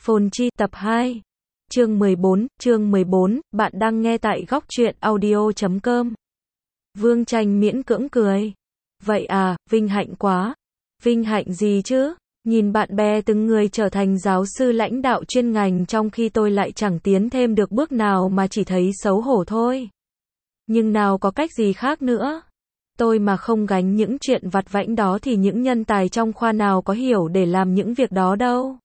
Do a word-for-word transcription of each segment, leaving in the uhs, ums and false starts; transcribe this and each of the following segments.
Phồn Chi tập hai. Chương mười bốn, chương mười bốn, bạn đang nghe tại góc truyện audio chấm com. Vương Tranh miễn cưỡng cười. Vậy à, vinh hạnh quá. Vinh hạnh gì chứ? Nhìn bạn bè từng người trở thành giáo sư lãnh đạo chuyên ngành trong khi tôi lại chẳng tiến thêm được bước nào mà chỉ thấy xấu hổ thôi. Nhưng nào có cách gì khác nữa. Tôi mà không gánh những chuyện vặt vãnh đó thì những nhân tài trong khoa nào có hiểu để làm những việc đó đâu.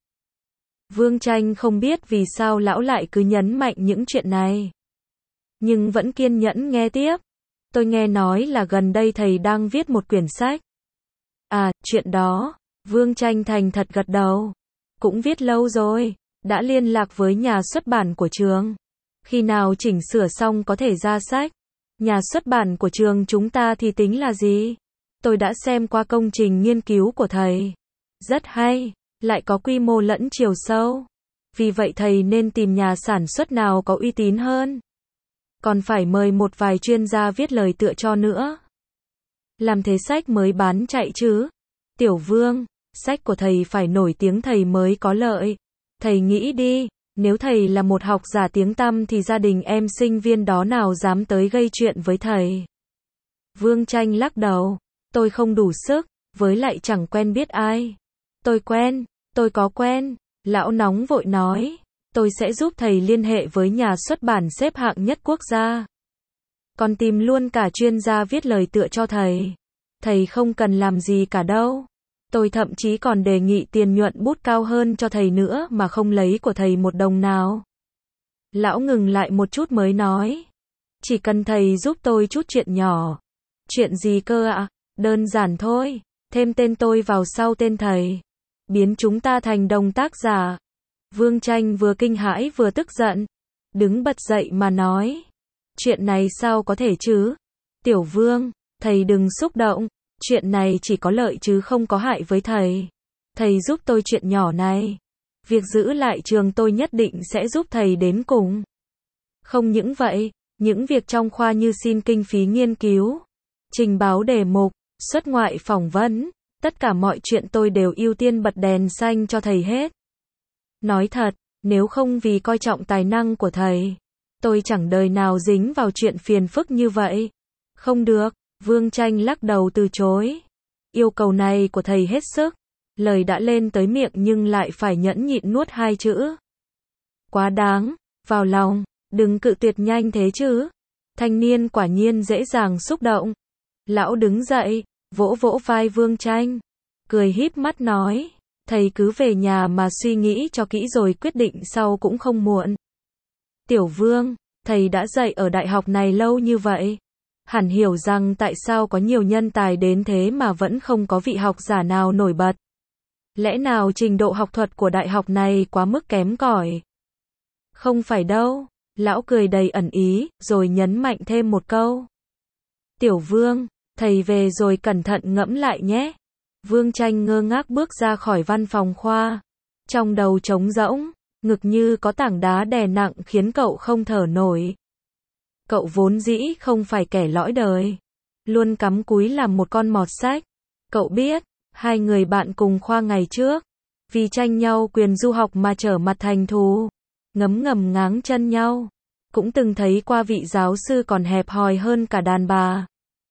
Vương Tranh không biết vì sao lão lại cứ nhấn mạnh những chuyện này. Nhưng vẫn kiên nhẫn nghe tiếp. Tôi nghe nói là gần đây thầy đang viết một quyển sách. À, chuyện đó. Vương Tranh thành thật gật đầu. Cũng viết lâu rồi. Đã liên lạc với nhà xuất bản của trường. Khi nào chỉnh sửa xong có thể ra sách. Nhà xuất bản của trường chúng ta thì tính là gì? Tôi đã xem qua công trình nghiên cứu của thầy. Rất hay. Lại có quy mô lẫn chiều sâu. Vì vậy thầy nên tìm nhà sản xuất nào có uy tín hơn. Còn phải mời một vài chuyên gia viết lời tựa cho nữa. Làm thế sách mới bán chạy chứ. Tiểu Vương, sách của thầy phải nổi tiếng thầy mới có lợi. Thầy nghĩ đi, nếu thầy là một học giả tiếng tăm thì gia đình em sinh viên đó nào dám tới gây chuyện với thầy. Vương Tranh lắc đầu. Tôi không đủ sức, với lại chẳng quen biết ai. Tôi quen, tôi có quen. Lão nóng vội nói. Tôi sẽ giúp thầy liên hệ với nhà xuất bản xếp hạng nhất quốc gia. Còn tìm luôn cả chuyên gia viết lời tựa cho thầy. Thầy không cần làm gì cả đâu. Tôi thậm chí còn đề nghị tiền nhuận bút cao hơn cho thầy nữa mà không lấy của thầy một đồng nào. Lão ngừng lại một chút mới nói. Chỉ cần thầy giúp tôi chút chuyện nhỏ. Chuyện gì cơ ạ? Đơn giản thôi. Thêm tên tôi vào sau tên thầy. Biến chúng ta thành đồng tác giả. Vương Tranh vừa kinh hãi vừa tức giận. Đứng bật dậy mà nói. Chuyện này sao có thể chứ? Tiểu Vương, thầy đừng xúc động. Chuyện này chỉ có lợi chứ không có hại với thầy. Thầy giúp tôi chuyện nhỏ này. Việc giữ lại trường tôi nhất định sẽ giúp thầy đến cùng. Không những vậy, những việc trong khoa như xin kinh phí nghiên cứu, trình báo đề mục, xuất ngoại phỏng vấn, tất cả mọi chuyện tôi đều ưu tiên bật đèn xanh cho thầy hết. Nói thật, nếu không vì coi trọng tài năng của thầy, tôi chẳng đời nào dính vào chuyện phiền phức như vậy. Không được, Vương Tranh lắc đầu từ chối. Yêu cầu này của thầy hết sức. Lời đã lên tới miệng nhưng lại phải nhẫn nhịn nuốt hai chữ. Quá đáng, vào lòng, đừng cự tuyệt nhanh thế chứ. Thanh niên quả nhiên dễ dàng xúc động. Lão đứng dậy, vỗ vỗ vai Vương Tranh, cười híp mắt nói. Thầy cứ về nhà mà suy nghĩ cho kỹ rồi quyết định sau cũng không muộn. Tiểu Vương, thầy đã dạy ở đại học này lâu như vậy. Hẳn hiểu rằng tại sao có nhiều nhân tài đến thế mà vẫn không có vị học giả nào nổi bật. Lẽ nào trình độ học thuật của đại học này quá mức kém cỏi? Không phải đâu, lão cười đầy ẩn ý, rồi nhấn mạnh thêm một câu. Tiểu Vương, thầy về rồi cẩn thận ngẫm lại nhé. Vương Tranh ngơ ngác bước ra khỏi văn phòng khoa. Trong đầu trống rỗng, ngực như có tảng đá đè nặng khiến cậu không thở nổi. Cậu vốn dĩ không phải kẻ lõi đời. Luôn cắm cúi làm một con mọt sách. Cậu biết, hai người bạn cùng khoa ngày trước, vì tranh nhau quyền du học mà trở mặt thành thù. Ngấm ngầm ngáng chân nhau. Cũng từng thấy qua vị giáo sư còn hẹp hòi hơn cả đàn bà.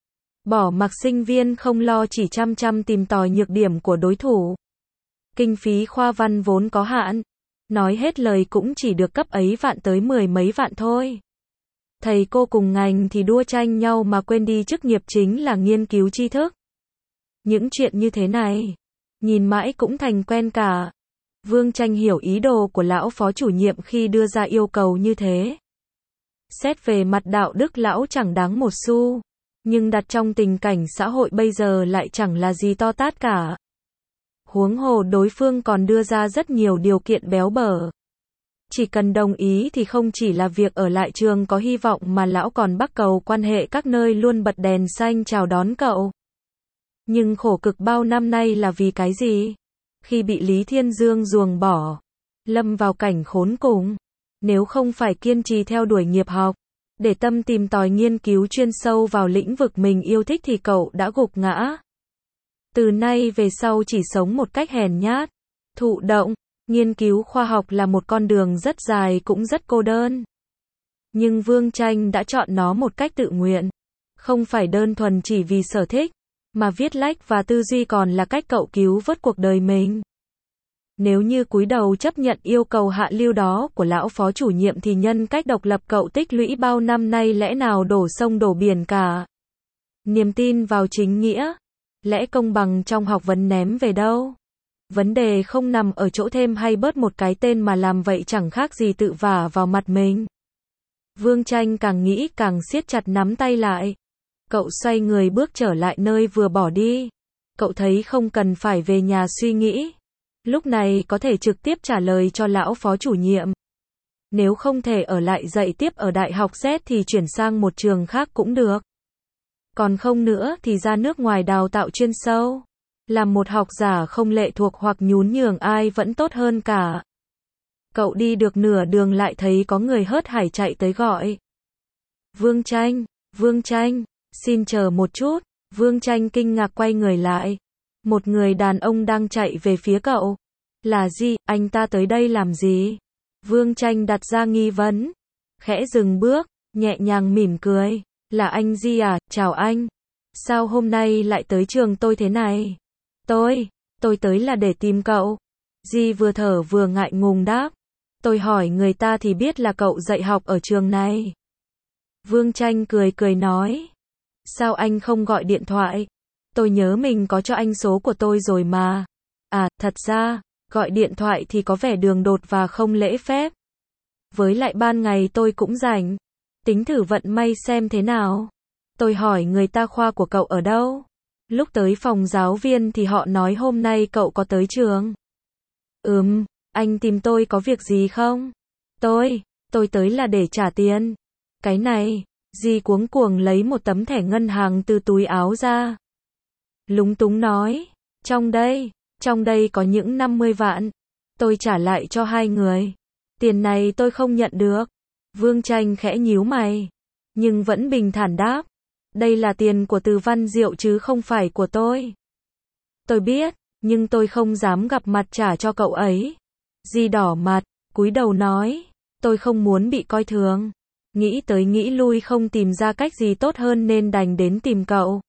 Bỏ mặc sinh viên không lo chỉ chăm chăm tìm tòi nhược điểm của đối thủ. Kinh phí khoa văn vốn có hạn. Nói hết lời cũng chỉ được cấp ấy vạn tới mười mấy vạn thôi. Thầy cô cùng ngành thì đua tranh nhau mà quên đi chức nghiệp chính là nghiên cứu tri thức. Những chuyện như thế này, nhìn mãi cũng thành quen cả. Vương Tranh hiểu ý đồ của lão phó chủ nhiệm khi đưa ra yêu cầu như thế. Xét về mặt đạo đức lão chẳng đáng một xu. Nhưng đặt trong tình cảnh xã hội bây giờ lại chẳng là gì to tát cả. Huống hồ đối phương còn đưa ra rất nhiều điều kiện béo bở. Chỉ cần đồng ý thì không chỉ là việc ở lại trường có hy vọng mà lão còn bắt cầu quan hệ các nơi luôn bật đèn xanh chào đón cậu. Nhưng khổ cực bao năm nay là vì cái gì? Khi bị Lý Thiên Dương ruồng bỏ, lâm vào cảnh khốn cùng, nếu không phải kiên trì theo đuổi nghiệp học, để tâm tìm tòi nghiên cứu chuyên sâu vào lĩnh vực mình yêu thích thì cậu đã gục ngã. Từ nay về sau chỉ sống một cách hèn nhát, thụ động, Nghiên cứu khoa học là một con đường rất dài cũng rất cô đơn. Nhưng Vương Tranh đã chọn nó một cách tự nguyện. Không phải đơn thuần chỉ vì sở thích, mà viết lách và tư duy còn là cách cậu cứu vớt cuộc đời mình. Nếu như cúi đầu chấp nhận yêu cầu hạ lưu đó của lão phó chủ nhiệm thì nhân cách độc lập cậu tích lũy bao năm nay lẽ nào đổ sông đổ biển cả. Niềm tin vào chính nghĩa, lẽ công bằng trong học vấn ném về đâu. Vấn đề không nằm ở chỗ thêm hay bớt một cái tên mà làm vậy chẳng khác gì tự vả vào mặt mình. Vương Tranh càng nghĩ càng siết chặt nắm tay lại. Cậu xoay người bước trở lại nơi vừa bỏ đi. Cậu thấy không cần phải về nhà suy nghĩ. Lúc này có thể trực tiếp trả lời cho lão phó chủ nhiệm. Nếu không thể ở lại dạy tiếp ở Đại học Z thì chuyển sang một trường khác cũng được. Còn không nữa thì ra nước ngoài đào tạo chuyên sâu. Làm một học giả không lệ thuộc hoặc nhún nhường ai vẫn tốt hơn cả. Cậu đi được nửa đường lại thấy có người hớt hải chạy tới gọi. Vương Tranh, Vương Tranh, xin chờ một chút. Vương Tranh kinh ngạc quay người lại. Một người đàn ông đang chạy về phía cậu. Là gì, anh ta tới đây làm gì? Vương Tranh đặt ra nghi vấn. Khẽ dừng bước, nhẹ nhàng mỉm cười. Là anh Di à, chào anh. Sao hôm nay lại tới trường tôi thế này? Tôi, tôi tới là để tìm cậu. Di vừa thở vừa ngại ngùng đáp. Tôi hỏi người ta thì biết là cậu dạy học ở trường này. Vương Tranh cười cười nói. Sao anh không gọi điện thoại? Tôi nhớ mình có cho anh số của tôi rồi mà. À, thật ra, gọi điện thoại thì có vẻ đường đột và không lễ phép. Với lại ban ngày tôi cũng rảnh. Tính thử vận may xem thế nào. Tôi hỏi người ta khoa của cậu ở đâu? Lúc tới phòng giáo viên thì họ nói hôm nay cậu có tới trường. Ừm, anh tìm tôi có việc gì không? Tôi, tôi tới là để trả tiền. Cái này, Di cuống cuồng lấy một tấm thẻ ngân hàng từ túi áo ra. Lúng túng nói, trong đây, trong đây có những năm mươi vạn. Tôi trả lại cho hai người. Tiền này tôi không nhận được. Vương Tranh khẽ nhíu mày, nhưng vẫn bình thản đáp. Đây là tiền của Từ Văn Diệu chứ không phải của tôi. Tôi biết, nhưng tôi không dám gặp mặt trả cho cậu ấy. Di đỏ mặt, cúi đầu nói, tôi không muốn bị coi thường. Nghĩ tới nghĩ lui không tìm ra cách gì tốt hơn nên đành đến tìm cậu.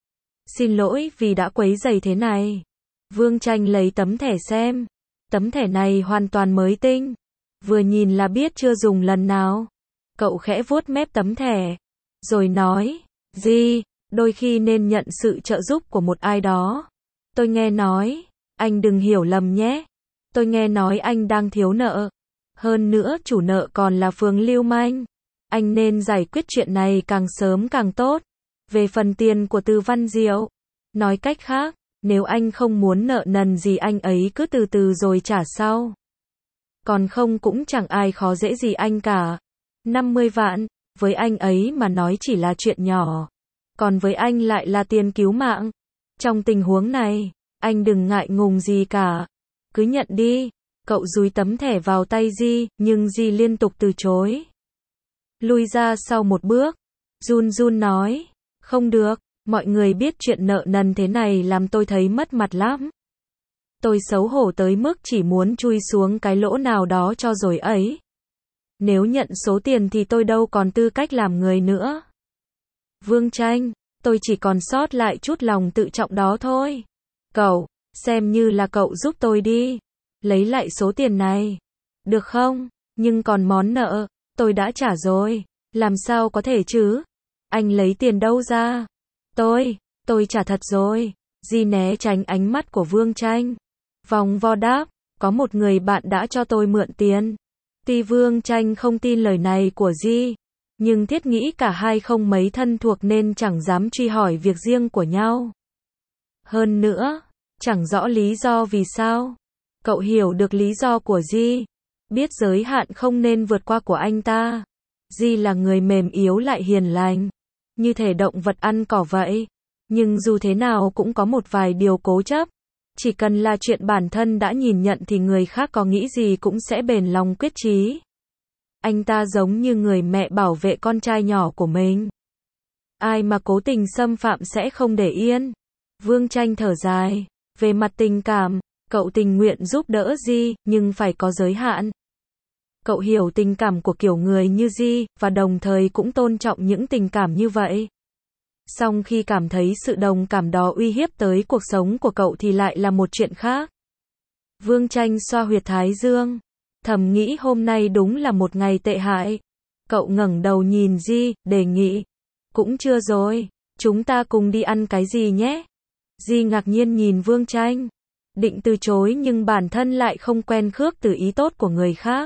Xin lỗi vì đã quấy rầy thế này. Vương Tranh lấy tấm thẻ xem. Tấm thẻ này hoàn toàn mới tinh. Vừa nhìn là biết chưa dùng lần nào. Cậu khẽ vuốt mép tấm thẻ. Rồi nói, Di, đôi khi nên nhận sự trợ giúp của một ai đó. Tôi nghe nói, anh đừng hiểu lầm nhé. Tôi nghe nói anh đang thiếu nợ. Hơn nữa chủ nợ còn là Phương lưu manh. Anh nên giải quyết chuyện này càng sớm càng tốt. Về phần tiền của Từ Văn Diệu. Nói cách khác, nếu anh không muốn nợ nần gì anh ấy cứ từ từ rồi trả sau. Còn không cũng chẳng ai khó dễ gì anh cả. năm mươi vạn, với anh ấy mà nói chỉ là chuyện nhỏ. Còn với anh lại là tiền cứu mạng. Trong tình huống này, anh đừng ngại ngùng gì cả. Cứ nhận đi. Cậu dúi tấm thẻ vào tay Di, nhưng Di liên tục từ chối. Lui ra sau một bước. Run run nói. Không được, mọi người biết chuyện nợ nần thế này làm tôi thấy mất mặt lắm. Tôi xấu hổ tới mức chỉ muốn chui xuống cái lỗ nào đó cho rồi ấy. Nếu nhận số tiền thì tôi đâu còn tư cách làm người nữa. Vương Tranh, tôi chỉ còn sót lại chút lòng tự trọng đó thôi. Cậu, xem như là cậu giúp tôi đi. Lấy lại số tiền này. Được không? Nhưng còn món nợ, tôi đã trả rồi. Làm sao có thể chứ? Anh lấy tiền đâu ra? Tôi, tôi trả thật rồi. Di né tránh ánh mắt của Vương Tranh. Vòng vo đáp, có một người bạn đã cho tôi mượn tiền. Tuy Vương Tranh không tin lời này của Di, nhưng thiết nghĩ cả hai không mấy thân thuộc nên chẳng dám truy hỏi việc riêng của nhau. Hơn nữa, chẳng rõ lý do vì sao. Cậu hiểu được lý do của Di, biết giới hạn không nên vượt qua của anh ta. Di là người mềm yếu lại hiền lành, như thể động vật ăn cỏ vậy. Nhưng dù thế nào cũng có một vài điều cố chấp. Chỉ cần là chuyện bản thân đã nhìn nhận thì người khác có nghĩ gì cũng sẽ bền lòng quyết chí. Anh ta giống như người mẹ bảo vệ con trai nhỏ của mình. Ai mà cố tình xâm phạm sẽ không để yên. Vương Tranh thở dài. Về mặt tình cảm, Cậu tình nguyện giúp đỡ Di, nhưng phải có giới hạn. Cậu hiểu tình cảm của kiểu người như Di, và đồng thời cũng tôn trọng những tình cảm như vậy. Song khi cảm thấy sự đồng cảm đó uy hiếp tới cuộc sống của cậu thì lại là một chuyện khác. Vương Tranh xoa huyệt thái dương, thầm nghĩ hôm nay đúng là một ngày tệ hại. Cậu ngẩng đầu nhìn Di, đề nghị. Cũng chưa rồi, chúng ta cùng đi ăn cái gì nhé? Di ngạc nhiên nhìn Vương Tranh, định từ chối nhưng bản thân lại không quen khước từ ý tốt của người khác.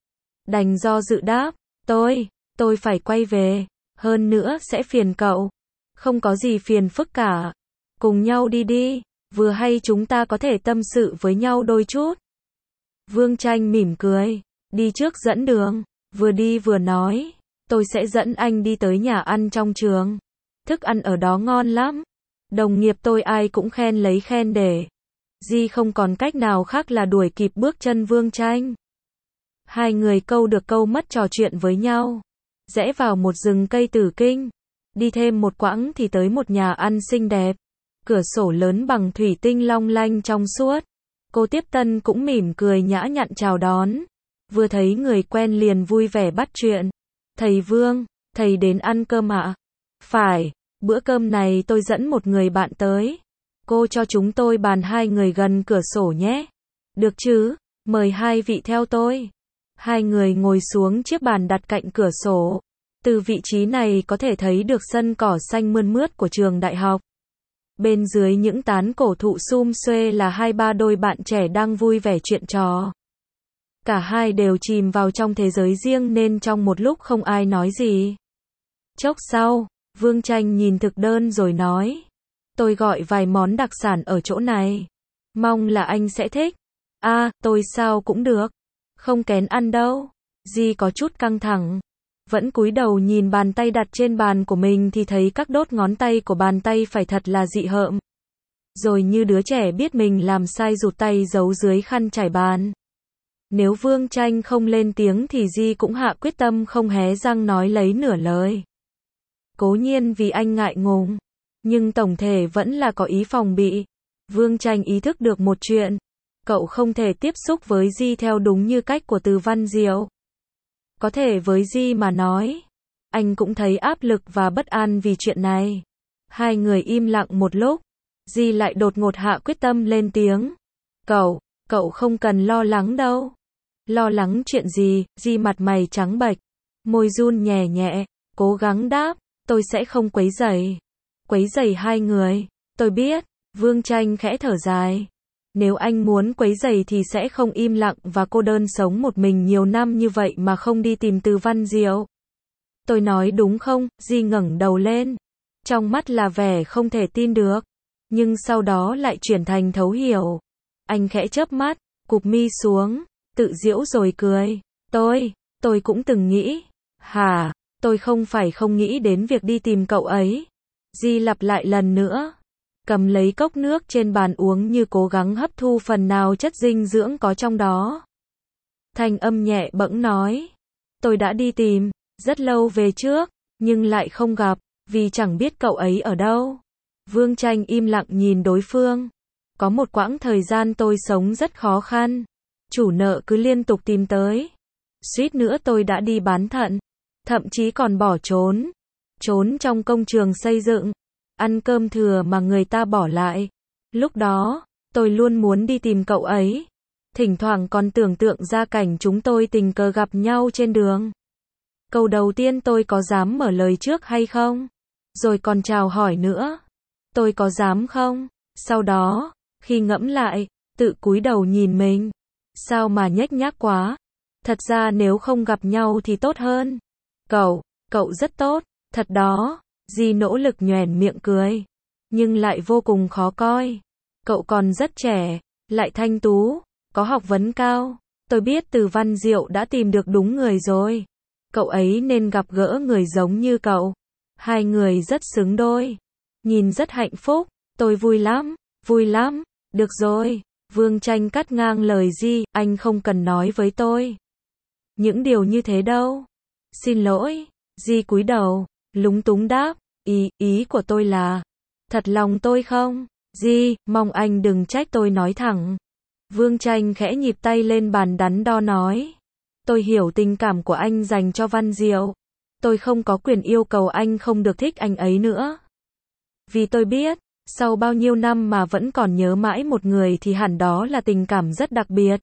Đành do dự đáp, tôi, tôi phải quay về, hơn nữa sẽ phiền cậu. Không có gì phiền phức cả, cùng nhau đi đi, vừa hay chúng ta có thể tâm sự với nhau đôi chút. Vương Tranh mỉm cười, đi trước dẫn đường, vừa đi vừa nói, tôi sẽ dẫn anh đi tới nhà ăn trong trường. Thức ăn ở đó ngon lắm, đồng nghiệp tôi ai cũng khen lấy khen để. Di không còn cách nào khác là đuổi kịp bước chân Vương Tranh. Hai người câu được câu mất trò chuyện với nhau, rẽ vào một rừng cây tử kinh. Đi thêm một quãng thì tới một nhà ăn xinh đẹp, cửa sổ lớn bằng thủy tinh long lanh trong suốt. Cô tiếp tân cũng mỉm cười nhã nhặn chào đón. Vừa thấy người quen liền vui vẻ bắt chuyện. Thầy Vương, thầy đến ăn cơm ạ? Phải, bữa cơm này tôi dẫn một người bạn tới. Cô cho chúng tôi bàn hai người gần cửa sổ nhé. Được chứ, mời hai vị theo tôi. Hai người ngồi xuống chiếc bàn đặt cạnh cửa sổ. Từ vị trí này có thể thấy được sân cỏ xanh mơn mướt của trường đại học. Bên dưới những tán cổ thụ sum xuê là hai ba đôi bạn trẻ đang vui vẻ chuyện trò. Cả hai đều chìm vào trong thế giới riêng nên trong một lúc không ai nói gì. Chốc sau, Vương Tranh nhìn thực đơn rồi nói. Tôi gọi vài món đặc sản ở chỗ này. Mong là anh sẽ thích. À, tôi sao cũng được. Không kén ăn đâu. Di có chút căng thẳng. Vẫn cúi đầu nhìn bàn tay đặt trên bàn của mình thì thấy các đốt ngón tay của bàn tay phải thật là dị hợm. Rồi như đứa trẻ biết mình làm sai rụt tay giấu dưới khăn trải bàn. Nếu Vương Tranh không lên tiếng thì Di cũng hạ quyết tâm không hé răng nói lấy nửa lời. Cố nhiên vì anh ngại ngùng, nhưng tổng thể vẫn là có ý phòng bị. Vương Tranh ý thức được một chuyện, cậu không thể tiếp xúc với Di theo đúng như cách của Từ Văn Diệu. Có thể với Di mà nói, anh cũng thấy áp lực và bất an vì chuyện này. Hai người im lặng một lúc, Di lại đột ngột hạ quyết tâm lên tiếng. Cậu, cậu không cần lo lắng đâu. Lo lắng chuyện gì? Di mặt mày trắng bệch, môi run nhẹ nhẹ, cố gắng đáp, tôi sẽ không quấy rầy. Quấy rầy hai người, tôi biết. Vương Tranh khẽ thở dài. Nếu anh muốn quấy rầy thì sẽ không im lặng và cô đơn sống một mình nhiều năm như vậy mà không đi tìm Từ Văn Diệu. Tôi nói đúng không? Di ngẩng đầu lên. Trong mắt là vẻ không thể tin được. Nhưng sau đó lại chuyển thành thấu hiểu. Anh khẽ chớp mắt, cụp mi xuống, tự giễu rồi cười. Tôi, tôi cũng từng nghĩ. Hả? Tôi không phải không nghĩ đến việc đi tìm cậu ấy. Di lặp lại lần nữa. Cầm lấy cốc nước trên bàn uống như cố gắng hấp thu phần nào chất dinh dưỡng có trong đó. Thanh âm nhẹ bẫng nói. Tôi đã đi tìm, rất lâu về trước, nhưng lại không gặp, vì chẳng biết cậu ấy ở đâu. Vương Tranh im lặng nhìn đối phương. Có một quãng thời gian tôi sống rất khó khăn. Chủ nợ cứ liên tục tìm tới. Suýt nữa tôi đã đi bán thận. Thậm chí còn bỏ trốn. Trốn trong công trường xây dựng. Ăn cơm thừa mà người ta bỏ lại. Lúc đó, tôi luôn muốn đi tìm cậu ấy. Thỉnh thoảng còn tưởng tượng ra cảnh chúng tôi tình cờ gặp nhau trên đường. Câu đầu tiên tôi có dám mở lời trước hay không? Rồi còn chào hỏi nữa. Tôi có dám không? Sau đó, khi ngẫm lại, tự cúi đầu nhìn mình. Sao mà nhếch nhác quá? Thật ra nếu không gặp nhau thì tốt hơn. Cậu, cậu rất tốt, thật đó. Di nỗ lực nhoẻn miệng cười. Nhưng lại vô cùng khó coi. Cậu còn rất trẻ, lại thanh tú, có học vấn cao. Tôi biết Từ Văn Diệu đã tìm được đúng người rồi. Cậu ấy nên gặp gỡ người giống như cậu. Hai người rất xứng đôi. Nhìn rất hạnh phúc. Tôi vui lắm, vui lắm. Được rồi. Vương Tranh cắt ngang lời Di, anh không cần nói với tôi những điều như thế đâu. Xin lỗi. Di cúi đầu, lúng túng đáp. Ý, ý của tôi là, thật lòng tôi không. Di, mong anh đừng trách tôi nói thẳng. Vương Tranh khẽ nhịp tay lên bàn đắn đo nói. Tôi hiểu tình cảm của anh dành cho Văn Diệu. Tôi không có quyền yêu cầu anh không được thích anh ấy nữa. Vì tôi biết, sau bao nhiêu năm mà vẫn còn nhớ mãi một người thì hẳn đó là tình cảm rất đặc biệt.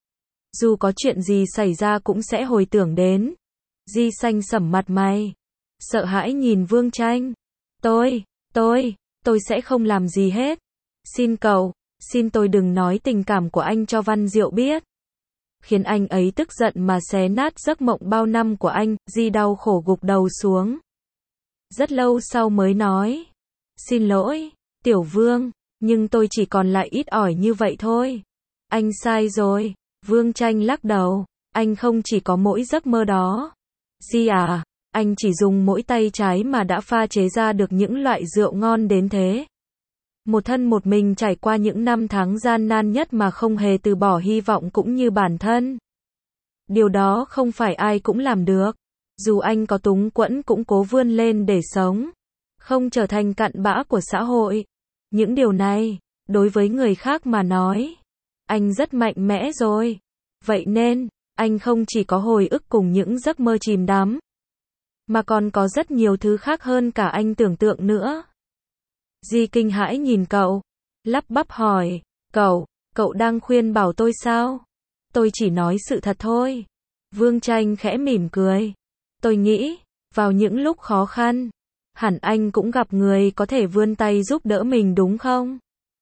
Dù có chuyện gì xảy ra cũng sẽ hồi tưởng đến. Di xanh sẩm mặt mày. Sợ hãi nhìn Vương Tranh. Tôi, tôi, tôi sẽ không làm gì hết. Xin cậu, xin tôi đừng nói tình cảm của anh cho Văn Diệu biết. Khiến anh ấy tức giận mà xé nát giấc mộng bao năm của anh, Di đau khổ gục đầu xuống. Rất lâu sau mới nói. Xin lỗi, Tiểu Vương, nhưng tôi chỉ còn lại ít ỏi như vậy thôi. Anh sai rồi. Vương Tranh lắc đầu. Anh không chỉ có mỗi giấc mơ đó. Di à, anh chỉ dùng mỗi tay trái mà đã pha chế ra được những loại rượu ngon đến thế. Một thân một mình trải qua những năm tháng gian nan nhất mà không hề từ bỏ hy vọng cũng như bản thân. Điều đó không phải ai cũng làm được. Dù anh có túng quẫn cũng cố vươn lên để sống. Không trở thành cặn bã của xã hội. Những điều này, đối với người khác mà nói, anh rất mạnh mẽ rồi. Vậy nên, anh không chỉ có hồi ức cùng những giấc mơ chìm đắm, mà còn có rất nhiều thứ khác hơn cả anh tưởng tượng nữa. Di kinh hãi nhìn cậu, lắp bắp hỏi, cậu, cậu đang khuyên bảo tôi sao? Tôi chỉ nói sự thật thôi. Vương Tranh khẽ mỉm cười. Tôi nghĩ, vào những lúc khó khăn, hẳn anh cũng gặp người có thể vươn tay giúp đỡ mình đúng không?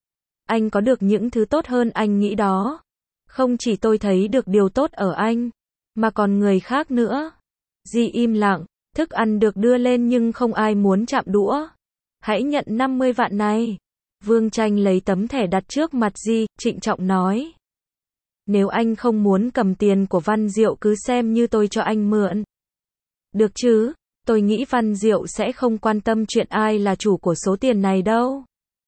Anh có được những thứ tốt hơn anh nghĩ đó. Không chỉ tôi thấy được điều tốt ở anh, mà còn người khác nữa. Di im lặng, thức ăn được đưa lên nhưng không ai muốn chạm đũa. Hãy nhận năm mươi vạn này. Vương Tranh lấy tấm thẻ đặt trước mặt Di, trịnh trọng nói. Nếu anh không muốn cầm tiền của Văn Diệu cứ xem như tôi cho anh mượn. Được chứ, tôi nghĩ Văn Diệu sẽ không quan tâm chuyện ai là chủ của số tiền này đâu.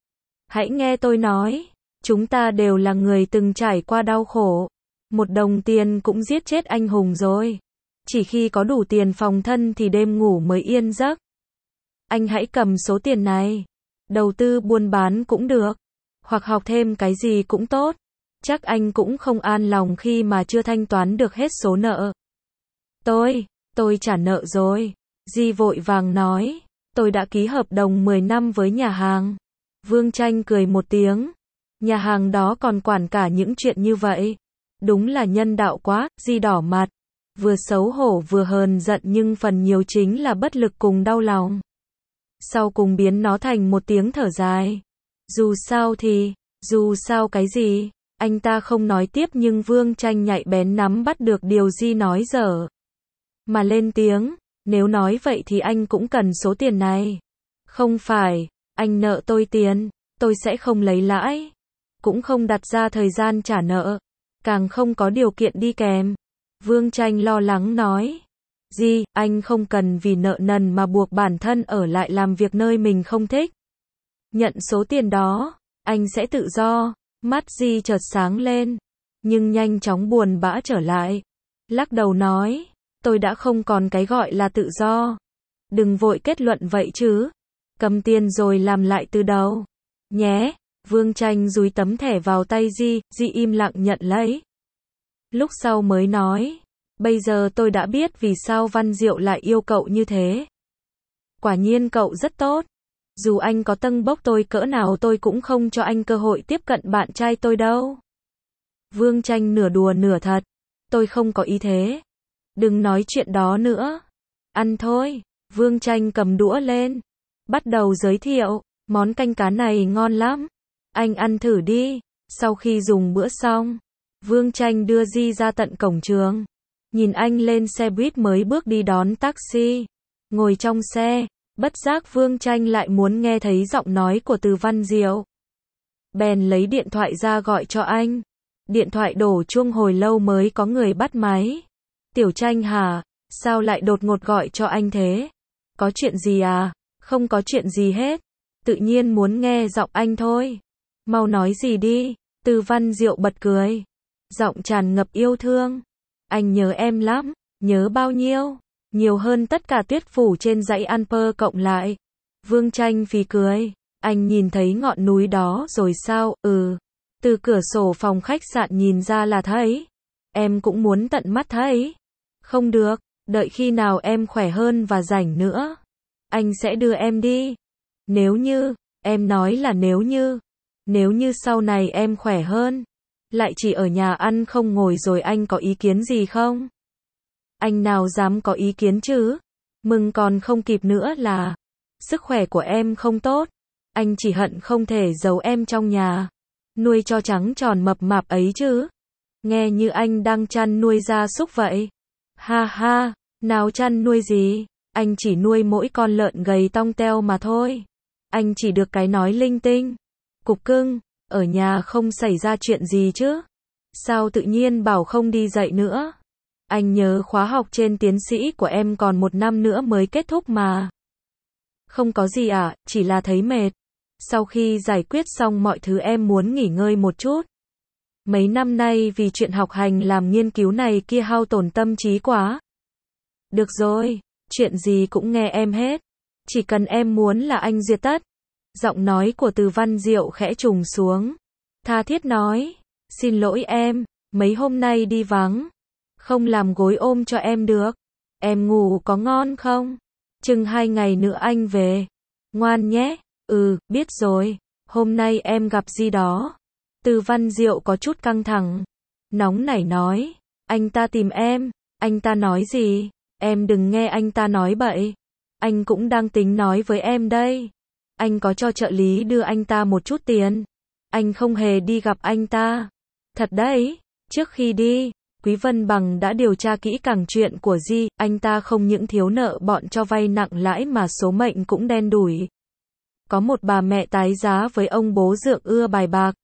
Hãy nghe tôi nói, chúng ta đều là người từng trải qua đau khổ. Một đồng tiền cũng giết chết anh hùng rồi. Chỉ khi có đủ tiền phòng thân thì đêm ngủ mới yên giấc. Anh hãy cầm số tiền này. Đầu tư buôn bán cũng được. Hoặc học thêm cái gì cũng tốt. Chắc anh cũng không an lòng khi mà chưa thanh toán được hết số nợ. Tôi, tôi trả nợ rồi. Di vội vàng nói. Tôi đã ký hợp đồng mười năm với nhà hàng. Vương Tranh cười một tiếng. Nhà hàng đó còn quản cả những chuyện như vậy. Đúng là nhân đạo quá. Di đỏ mặt. Vừa xấu hổ vừa hờn giận nhưng phần nhiều chính là bất lực cùng đau lòng. Sau cùng biến nó thành một tiếng thở dài. Dù sao thì, dù sao cái gì, anh ta không nói tiếp nhưng Vương Tranh nhạy bén nắm bắt được điều Di nói dở. Mà lên tiếng, nếu nói vậy thì anh cũng cần số tiền này. Không phải, anh nợ tôi tiền, tôi sẽ không lấy lãi. Cũng không đặt ra thời gian trả nợ, càng không có điều kiện đi kèm. Vương Tranh lo lắng nói. Di, anh không cần vì nợ nần mà buộc bản thân ở lại làm việc nơi mình không thích. Nhận số tiền đó, anh sẽ tự do. Mắt Di chợt sáng lên, nhưng nhanh chóng buồn bã trở lại. Lắc đầu nói, tôi đã không còn cái gọi là tự do. Đừng vội kết luận vậy chứ. Cầm tiền rồi làm lại từ đầu. Nhé, Vương Tranh dúi tấm thẻ vào tay Di, Di im lặng nhận lấy. Lúc sau mới nói. Bây giờ tôi đã biết vì sao Văn Diệu lại yêu cậu như thế. Quả nhiên cậu rất tốt. Dù anh có tâng bốc tôi cỡ nào tôi cũng không cho anh cơ hội tiếp cận bạn trai tôi đâu. Vương Tranh nửa đùa nửa thật. Tôi không có ý thế. Đừng nói chuyện đó nữa. Ăn thôi. Vương Tranh cầm đũa lên. Bắt đầu giới thiệu. Món canh cá này ngon lắm. Anh ăn thử đi. Sau khi dùng bữa xong, Vương Tranh đưa Di ra tận cổng trường. Nhìn anh lên xe buýt mới bước đi đón taxi. Ngồi trong xe, bất giác Vương Tranh lại muốn nghe thấy giọng nói của Từ Văn Diệu. Bèn lấy điện thoại ra gọi cho anh. Điện thoại đổ chuông hồi lâu mới có người bắt máy. Tiểu Tranh hả? Sao lại đột ngột gọi cho anh thế? Có chuyện gì à? Không có chuyện gì hết. Tự nhiên muốn nghe giọng anh thôi. Mau nói gì đi. Từ Văn Diệu bật cười. Giọng tràn ngập yêu thương. Anh nhớ em lắm. Nhớ bao nhiêu? Nhiều hơn tất cả tuyết phủ trên dãy Alper cộng lại. Vương Tranh phì cười. Anh nhìn thấy ngọn núi đó rồi sao? Ừ. Từ cửa sổ phòng khách sạn nhìn ra là thấy. Em cũng muốn tận mắt thấy. Không được, đợi khi nào em khỏe hơn và rảnh nữa. Anh sẽ đưa em đi. Nếu như, em nói là nếu như. Nếu như sau này em khỏe hơn. Lại chỉ ở nhà ăn không ngồi rồi anh có ý kiến gì không? Anh nào dám có ý kiến chứ? Mừng còn không kịp nữa là. Sức khỏe của em không tốt. Anh chỉ hận không thể giấu em trong nhà. Nuôi cho trắng tròn mập mạp ấy chứ. Nghe như anh đang chăn nuôi gia súc vậy. Ha ha, nào chăn nuôi gì? Anh chỉ nuôi mỗi con lợn gầy tong teo mà thôi. Anh chỉ được cái nói linh tinh. Cục cưng, ở nhà không xảy ra chuyện gì chứ? Sao tự nhiên bảo không đi dạy nữa? Anh nhớ khóa học trên tiến sĩ của em còn một năm nữa mới kết thúc mà. Không có gì ạ, à, chỉ là thấy mệt. Sau khi giải quyết xong mọi thứ em muốn nghỉ ngơi một chút. Mấy năm nay vì chuyện học hành làm nghiên cứu này kia hao tổn tâm trí quá. Được rồi, chuyện gì cũng nghe em hết. Chỉ cần em muốn là anh duyệt tất. Giọng nói của Từ Văn Diệu khẽ trùng xuống. Tha thiết nói, xin lỗi em, mấy hôm nay đi vắng. Không làm gối ôm cho em được. Em ngủ có ngon không? Chừng hai ngày nữa anh về. Ngoan nhé. Ừ, biết rồi. Hôm nay em gặp gì đó? Từ Văn Diệu có chút căng thẳng. Nóng nảy nói. Anh ta tìm em. Anh ta nói gì? Em đừng nghe anh ta nói bậy. Anh cũng đang tính nói với em đây. Anh có cho trợ lý đưa anh ta một chút tiền. Anh không hề đi gặp anh ta. Thật đấy. Trước khi đi, Quý Vân Bằng đã điều tra kỹ càng chuyện của Di. Anh ta không những thiếu nợ bọn cho vay nặng lãi mà số mệnh cũng đen đủi. Có một bà mẹ tái giá với ông bố dượng ưa bài bạc.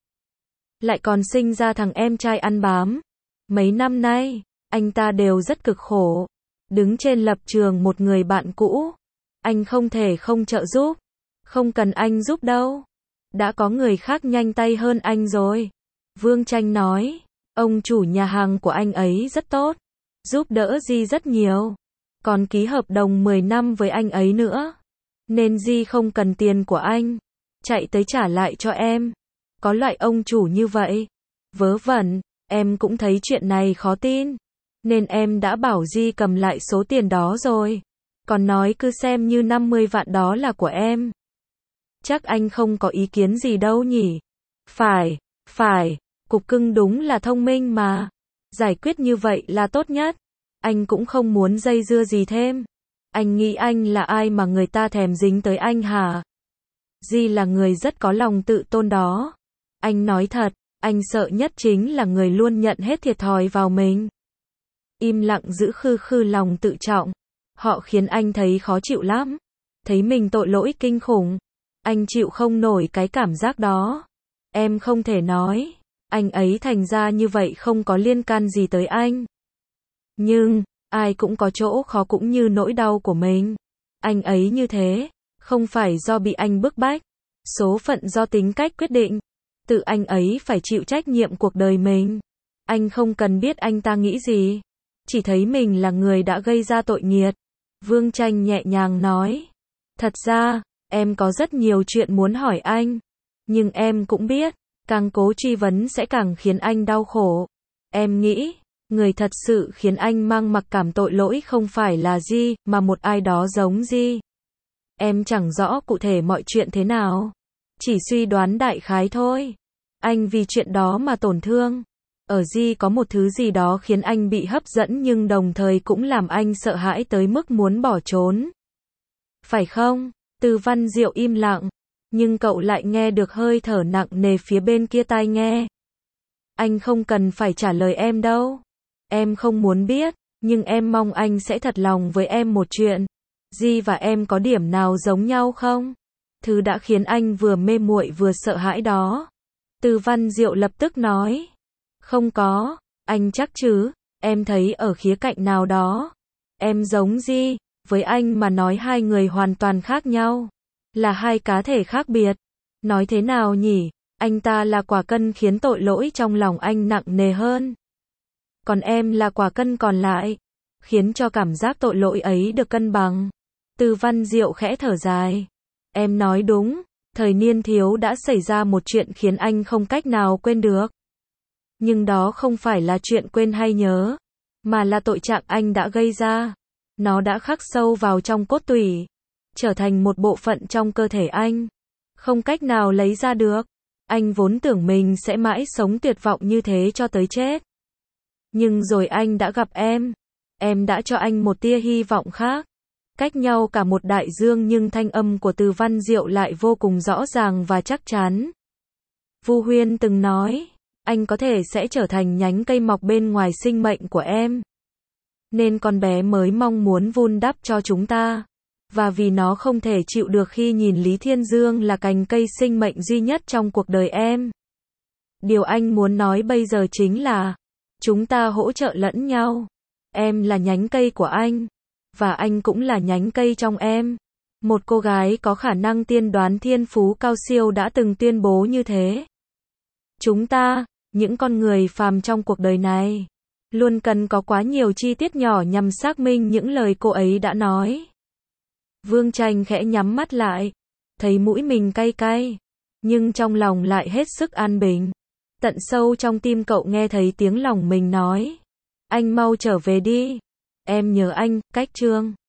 Lại còn sinh ra thằng em trai ăn bám. Mấy năm nay, anh ta đều rất cực khổ. Đứng trên lập trường một người bạn cũ. Anh không thể không trợ giúp. Không cần anh giúp đâu. Đã có người khác nhanh tay hơn anh rồi. Vương Tranh nói. Ông chủ nhà hàng của anh ấy rất tốt. Giúp đỡ Di rất nhiều. Còn ký hợp đồng mười năm với anh ấy nữa. Nên Di không cần tiền của anh. Chạy tới trả lại cho em. Có loại ông chủ như vậy. Vớ vẩn, em cũng thấy chuyện này khó tin. Nên em đã bảo Di cầm lại số tiền đó rồi. Còn nói cứ xem như năm mươi vạn đó là của em. Chắc anh không có ý kiến gì đâu nhỉ? Phải, phải, cục cưng đúng là thông minh mà. Giải quyết như vậy là tốt nhất. Anh cũng không muốn dây dưa gì thêm. Anh nghĩ anh là ai mà người ta thèm dính tới anh hả? Di là người rất có lòng tự tôn đó. Anh nói thật, anh sợ nhất chính là người luôn nhận hết thiệt thòi vào mình. Im lặng giữ khư khư lòng tự trọng. Họ khiến anh thấy khó chịu lắm. Thấy mình tội lỗi kinh khủng. Anh chịu không nổi cái cảm giác đó. Em không thể nói. Anh ấy thành ra như vậy không có liên can gì tới anh. Nhưng, ai cũng có chỗ khó cũng như nỗi đau của mình. Anh ấy như thế, không phải do bị anh bức bách. Số phận do tính cách quyết định. Tự anh ấy phải chịu trách nhiệm cuộc đời mình. Anh không cần biết anh ta nghĩ gì. Chỉ thấy mình là người đã gây ra tội nghiệt. Vương Tranh nhẹ nhàng nói. Thật ra, em có rất nhiều chuyện muốn hỏi anh. Nhưng em cũng biết, càng cố truy vấn sẽ càng khiến anh đau khổ. Em nghĩ, người thật sự khiến anh mang mặc cảm tội lỗi không phải là Di, mà một ai đó giống Di. Em chẳng rõ cụ thể mọi chuyện thế nào. Chỉ suy đoán đại khái thôi. Anh vì chuyện đó mà tổn thương. Ở Di có một thứ gì đó khiến anh bị hấp dẫn nhưng đồng thời cũng làm anh sợ hãi tới mức muốn bỏ trốn. Phải không? Từ Văn Diệu im lặng. Nhưng cậu lại nghe được hơi thở nặng nề phía bên kia tai nghe. Anh không cần phải trả lời em đâu. Em không muốn biết, nhưng em mong anh sẽ thật lòng với em một chuyện. Di và em có điểm nào giống nhau không? Thứ đã khiến anh vừa mê muội vừa sợ hãi đó. Từ Văn Diệu lập tức nói. Không có, anh chắc chứ, em thấy ở khía cạnh nào đó. Em giống Di, với anh mà nói hai người hoàn toàn khác nhau. Là hai cá thể khác biệt. Nói thế nào nhỉ? Anh ta là quả cân khiến tội lỗi trong lòng anh nặng nề hơn. Còn em là quả cân còn lại, khiến cho cảm giác tội lỗi ấy được cân bằng. Từ Văn Diệu khẽ thở dài. Em nói đúng, Thời niên thiếu đã xảy ra một chuyện khiến anh không cách nào quên được. Nhưng đó không phải là chuyện quên hay nhớ, mà là tội trạng anh đã gây ra. Nó đã khắc sâu vào trong cốt tủy, trở thành một bộ phận trong cơ thể anh, không cách nào lấy ra được. Anh vốn tưởng mình sẽ mãi sống tuyệt vọng như thế cho tới chết. Nhưng rồi anh đã gặp em. Em đã cho anh một tia hy vọng khác. Cách nhau cả một đại dương nhưng thanh âm của Từ Văn Diệu lại vô cùng rõ ràng và chắc chắn. Vu Huyên từng nói, anh có thể sẽ trở thành nhánh cây mọc bên ngoài sinh mệnh của em. Nên con bé mới mong muốn vun đắp cho chúng ta. Và vì nó không thể chịu được khi nhìn Lý Thiên Dương là cành cây sinh mệnh duy nhất trong cuộc đời em. Điều anh muốn nói bây giờ chính là, chúng ta hỗ trợ lẫn nhau. Em là nhánh cây của anh, và anh cũng là nhánh cây trong em. Một cô gái có khả năng tiên đoán thiên phú cao siêu đã từng tuyên bố như thế. Chúng ta, những con người phàm trong cuộc đời này, luôn cần có quá nhiều chi tiết nhỏ nhằm xác minh những lời cô ấy đã nói. Vương Tranh khẽ nhắm mắt lại, thấy mũi mình cay cay, nhưng trong lòng lại hết sức an bình. Tận sâu trong tim cậu nghe thấy tiếng lòng mình nói, anh mau trở về đi, em nhớ anh. Cách chương